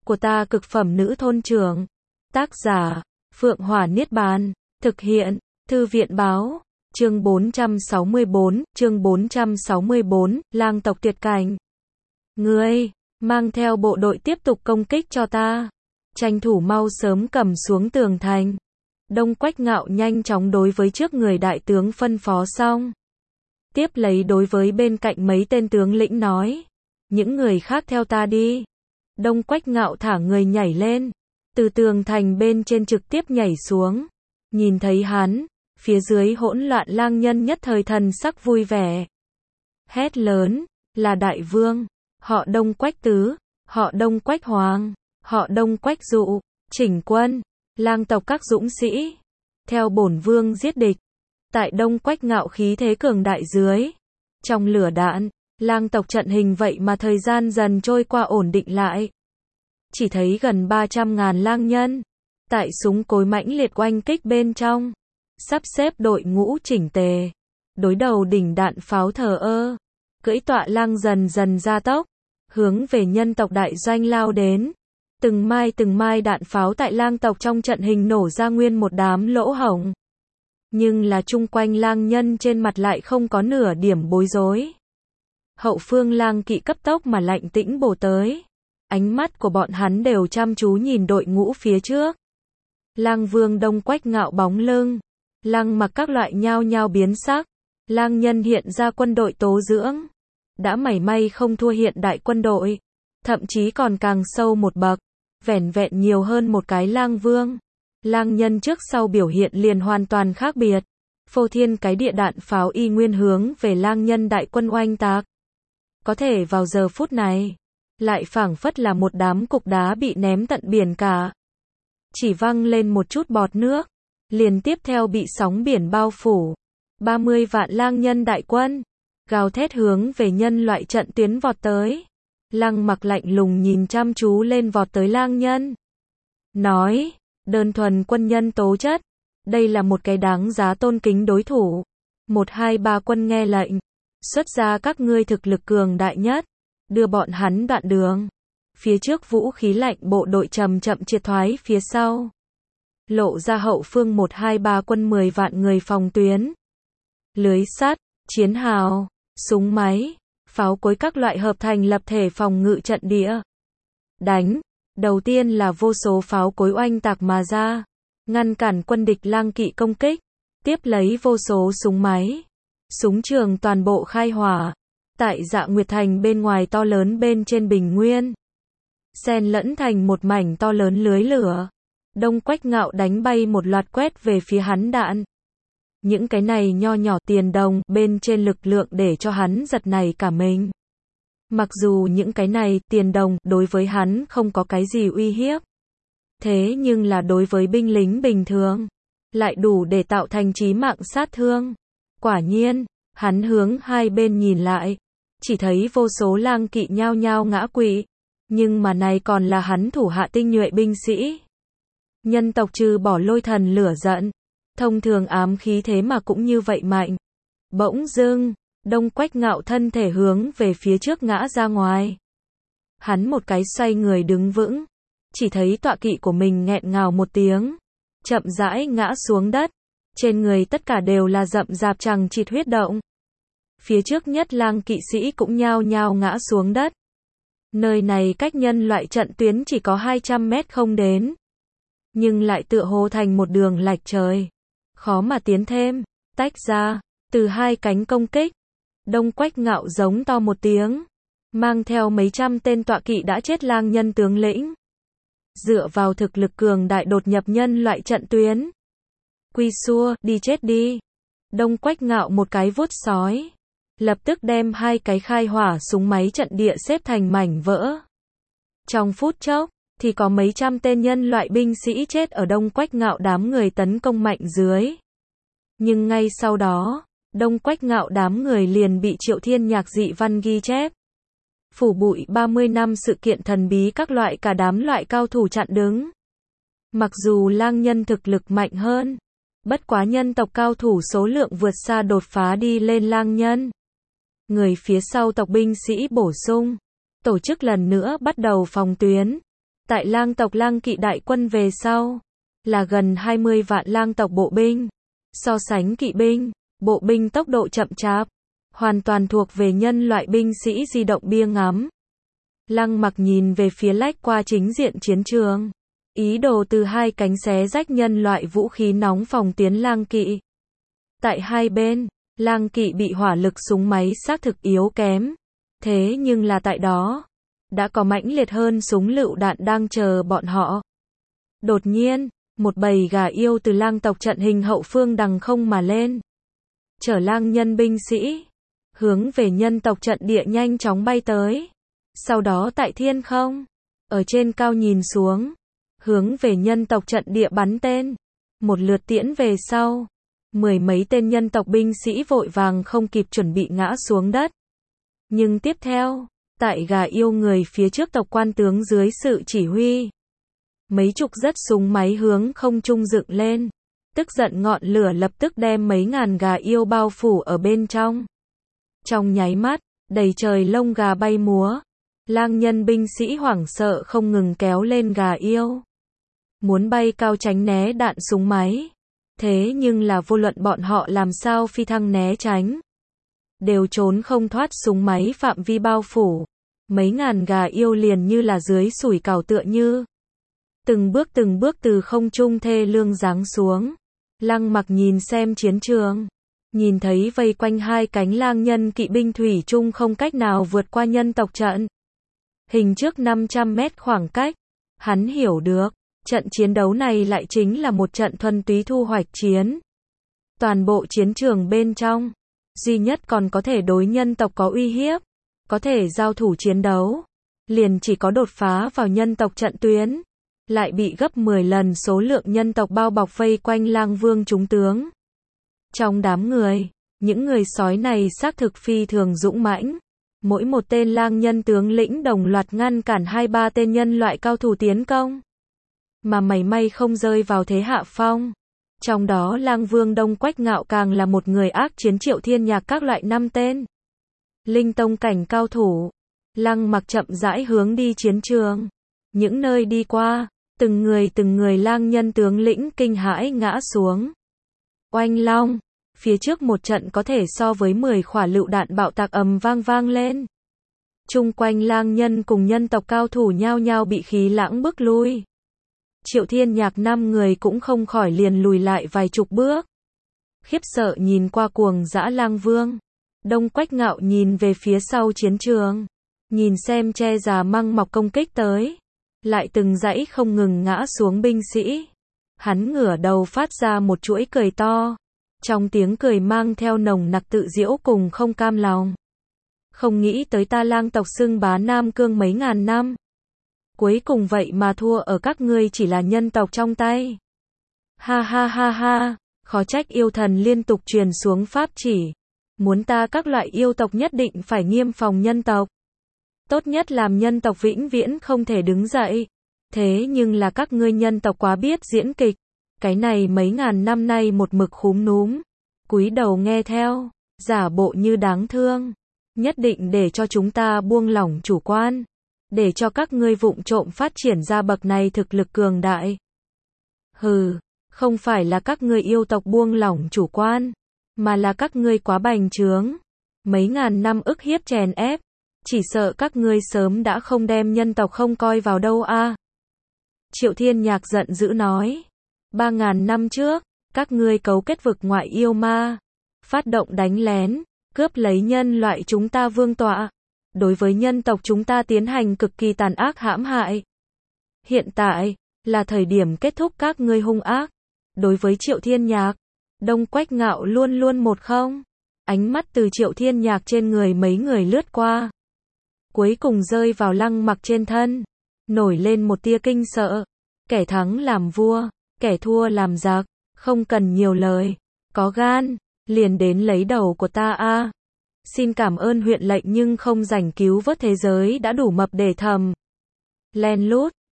của ta cực phẩm nữ thôn trưởng. Tác giả, Phượng Hỏa Niết Bàn. Thực hiện, Thư viện báo. Chương 464, lang tộc tuyệt cảnh. Ngươi, mang theo bộ đội tiếp tục công kích cho ta. Tranh thủ mau sớm cầm xuống tường thành. Đông Quách Ngạo nhanh chóng đối với trước người đại tướng phân phó xong. Tiếp lấy đối với bên cạnh mấy tên tướng lĩnh nói. Những người khác theo ta đi. Đông Quách Ngạo thả người nhảy lên. Từ tường thành bên trên trực tiếp nhảy xuống. Nhìn thấy hắn, phía dưới hỗn loạn lang nhân nhất thời thần sắc vui vẻ. Hét lớn, là đại vương, họ Đông Quách Tứ, họ Đông Quách Hoàng, họ Đông Quách Dụ, chỉnh quân, lang tộc các dũng sĩ. Theo bổn vương giết địch. Tại Đông Quách Ngạo khí thế cường đại dưới. Trong lửa đạn, lang tộc trận hình vậy mà thời gian dần trôi qua ổn định lại. Chỉ thấy gần 300.000 lang nhân. Tại súng cối mãnh liệt oanh kích bên trong. Sắp xếp đội ngũ chỉnh tề. Đối đầu đỉnh đạn pháo thờ ơ. Cưỡi tọa lang dần dần gia tốc. Hướng về nhân tộc đại doanh lao đến. Từng mai đạn pháo tại lang tộc trong trận hình nổ ra nguyên một đám lỗ hổng. Nhưng là chung quanh lang nhân trên mặt lại không có nửa điểm bối rối. Hậu phương lang kỵ cấp tốc mà lạnh tĩnh bổ tới. Ánh mắt của bọn hắn đều chăm chú nhìn đội ngũ phía trước. Lang vương Đông Quách Ngạo bóng lưng. Lang mặc các loại nhao nhao biến sắc. Lang nhân hiện ra quân đội tố dưỡng. Đã mảy may không thua hiện đại quân đội. Thậm chí còn càng sâu một bậc. Vẻn vẹn nhiều hơn một cái lang vương. Lang nhân trước sau biểu hiện liền hoàn toàn khác biệt. Phô thiên cái địa đạn pháo y nguyên hướng về lang nhân đại quân oanh tạc. Có thể vào giờ phút này, lại phảng phất là một đám cục đá bị ném tận biển cả. Chỉ văng lên một chút bọt nước, liền tiếp theo bị sóng biển bao phủ. 30 vạn lang nhân đại quân, gào thét hướng về nhân loại trận tuyến vọt tới. Lăng Mặc lạnh lùng nhìn chăm chú lên vọt tới lang nhân. Nói, đơn thuần quân nhân tố chất, đây là một cái đáng giá tôn kính đối thủ. 1, 2, 3 quân nghe lệnh, xuất ra các ngươi thực lực cường đại nhất, đưa bọn hắn đoạn đường. Phía trước vũ khí lạnh bộ đội chậm chậm triệt thoái phía sau. Lộ ra hậu phương 1, 2, 3 quân 10 vạn người phòng tuyến. Lưới sắt, chiến hào, súng máy, pháo cối các loại hợp thành lập thể phòng ngự trận địa. Đánh, đầu tiên là vô số pháo cối oanh tạc mà ra, ngăn cản quân địch lang kỵ công kích. Tiếp lấy vô số súng máy, súng trường toàn bộ khai hỏa. Tại Dạ Nguyệt Thành bên ngoài to lớn bên trên bình nguyên. Xen lẫn thành một mảnh to lớn lưới lửa. Đông Quách Ngạo đánh bay một loạt quét về phía hắn đạn. Những cái này nho nhỏ tiền đồng bên trên lực lượng để cho hắn giật nảy cả mình. Mặc dù những cái này tiền đồng đối với hắn không có cái gì uy hiếp. Thế nhưng là đối với binh lính bình thường, lại đủ để tạo thành chí mạng sát thương. Quả nhiên, hắn hướng hai bên nhìn lại. Chỉ thấy vô số lang kỵ nhao nhao ngã quỵ. Nhưng mà này còn là hắn thủ hạ tinh nhuệ binh sĩ. Nhân tộc trừ bỏ lôi thần lửa giận. Thông thường ám khí thế mà cũng như vậy mạnh. Bỗng dưng, Đông Quách Ngạo thân thể hướng về phía trước ngã ra ngoài. Hắn một cái xoay người đứng vững. Chỉ thấy tọa kỵ của mình nghẹn ngào một tiếng. Chậm rãi ngã xuống đất. Trên người tất cả đều là rậm rạp chằng chịt huyết động. Phía trước nhất lang kỵ sĩ cũng nhao nhao ngã xuống đất. Nơi này cách nhân loại trận tuyến chỉ có 200 mét không đến. Nhưng lại tựa hồ thành một đường lạch trời. Khó mà tiến thêm, tách ra, từ hai cánh công kích. Đông Quách Ngạo giống to một tiếng. Mang theo mấy trăm tên tọa kỵ đã chết lang nhân tướng lĩnh. Dựa vào thực lực cường đại đột nhập nhân loại trận tuyến. Quy xua, đi chết đi. Đông Quách Ngạo một cái vuốt sói. Lập tức đem hai cái khai hỏa súng máy trận địa xếp thành mảnh vỡ. Trong phút chốc, thì có mấy trăm tên nhân loại binh sĩ chết ở Đông Quách Ngạo đám người tấn công mạnh dưới. Nhưng ngay sau đó, Đông Quách Ngạo đám người liền bị Triệu Thiên Nhạc dị văn ghi chép. Phủ bụi 30 năm sự kiện thần bí các loại cả đám loại cao thủ chặn đứng. Mặc dù lang nhân thực lực mạnh hơn, bất quá nhân tộc cao thủ số lượng vượt xa đột phá đi lên lang nhân. Người phía sau tộc binh sĩ bổ sung, tổ chức lần nữa bắt đầu phòng tuyến. Tại lang tộc lang kỵ đại quân về sau, là gần 20 vạn lang tộc bộ binh. So sánh kỵ binh, bộ binh tốc độ chậm chạp, hoàn toàn thuộc về nhân loại binh sĩ di động bia ngắm. Lăng Mặc nhìn về phía lách qua chính diện chiến trường, ý đồ từ hai cánh xé rách nhân loại vũ khí nóng phòng tuyến lang kỵ. Tại hai bên, lang kỵ bị hỏa lực súng máy xác thực yếu kém, thế nhưng là tại đó, đã có mãnh liệt hơn súng lựu đạn đang chờ bọn họ. Đột nhiên, một bầy gà yêu từ lang tộc trận hình hậu phương đằng không mà lên, chở lang nhân binh sĩ, hướng về nhân tộc trận địa nhanh chóng bay tới. Sau đó tại thiên không, ở trên cao nhìn xuống, hướng về nhân tộc trận địa bắn tên. Một lượt tiễn về sau, mười mấy tên nhân tộc binh sĩ vội vàng không kịp chuẩn bị ngã xuống đất. Nhưng tiếp theo, tại gà yêu người phía trước tộc quan tướng dưới sự chỉ huy, mấy chục rất súng máy hướng không trung dựng lên. Tức giận ngọn lửa lập tức đem mấy ngàn gà yêu bao phủ ở bên trong. Trong nháy mắt, đầy trời lông gà bay múa. Lang nhân binh sĩ hoảng sợ không ngừng kéo lên gà yêu, muốn bay cao tránh né đạn súng máy. Thế nhưng là vô luận bọn họ làm sao phi thăng né tránh, đều trốn không thoát súng máy phạm vi bao phủ. Mấy ngàn gà yêu liền như là dưới sủi cảo tựa như. Từng bước từ không trung thê lương giáng xuống. Lăng Mặc nhìn xem chiến trường, nhìn thấy vây quanh hai cánh lang nhân kỵ binh thủy chung không cách nào vượt qua nhân tộc trận. Hình trước 500 mét khoảng cách, hắn hiểu được, trận chiến đấu này lại chính là một trận thuần túy thu hoạch chiến. Toàn bộ chiến trường bên trong, duy nhất còn có thể đối nhân tộc có uy hiếp, có thể giao thủ chiến đấu, liền chỉ có đột phá vào nhân tộc trận tuyến, lại bị gấp 10 lần số lượng nhân tộc bao bọc vây quanh lang vương chúng tướng. Trong đám người, những người sói này xác thực phi thường dũng mãnh. Mỗi một tên lang nhân tướng lĩnh đồng loạt ngăn cản 2-3 tên nhân loại cao thủ tiến công, mà mảy may không rơi vào thế hạ phong. Trong đó lang vương Đông Quách Ngạo càng là một người ác chiến Triệu Thiên Nhạc các loại 5 tên linh tông cảnh cao thủ. Lăng Mặc chậm rãi hướng đi chiến trường. Những nơi đi qua, từng người lang nhân tướng lĩnh kinh hãi ngã xuống. Oanh long, phía trước một trận có thể so với 10 quả lựu đạn bạo tạc ầm vang lên. Chung quanh lang nhân cùng nhân tộc cao thủ nhao nhao bị khí lãng bức lui. Triệu Thiên Nhạc 5 người cũng không khỏi liền lùi lại vài chục bước. Khiếp sợ nhìn qua cuồng dã lang vương. Đông Quách Ngạo nhìn về phía sau chiến trường, nhìn xem che già măng mọc công kích tới, lại từng dãy không ngừng ngã xuống binh sĩ. Hắn ngửa đầu phát ra một chuỗi cười to, trong tiếng cười mang theo nồng nặc tự giễu cùng không cam lòng. Không nghĩ tới ta lang tộc xưng bá Nam Cương mấy ngàn năm, cuối cùng vậy mà thua ở các ngươi chỉ là nhân tộc trong tay. Ha ha ha ha, khó trách yêu thần liên tục truyền xuống pháp chỉ, muốn ta các loại yêu tộc nhất định phải nghiêm phòng nhân tộc. Tốt nhất làm nhân tộc vĩnh viễn không thể đứng dậy. Thế nhưng là các ngươi nhân tộc quá biết diễn kịch. Cái này mấy ngàn năm nay một mực khúm núm, cúi đầu nghe theo, giả bộ như đáng thương. Nhất định để cho chúng ta buông lỏng chủ quan, để cho các ngươi vụng trộm phát triển ra bậc này thực lực cường đại. Hừ, không phải là các ngươi yêu tộc buông lỏng chủ quan, mà là các ngươi quá bành trướng. Mấy ngàn năm ức hiếp chèn ép, chỉ sợ các ngươi sớm đã không đem nhân tộc không coi vào đâu a. Triệu Thiên Nhạc giận dữ nói, 3.000 năm trước, các ngươi cấu kết vực ngoại yêu ma, phát động đánh lén, cướp lấy nhân loại chúng ta vương tọa, đối với nhân tộc chúng ta tiến hành cực kỳ tàn ác hãm hại. Hiện tại, là thời điểm kết thúc các ngươi hung ác. Đối với Triệu Thiên Nhạc, Đông Quách Ngạo luôn luôn một không. Ánh mắt từ Triệu Thiên Nhạc trên người mấy người lướt qua, cuối cùng rơi vào Lăng Mặc trên thân, nổi lên một tia kinh sợ. Kẻ thắng làm vua, kẻ thua làm giặc, không cần nhiều lời, có gan, liền đến lấy đầu của ta a. Xin cảm ơn huyện lệnh nhưng không rảnh cứu vớt thế giới đã đủ mập để thầm. Len lút,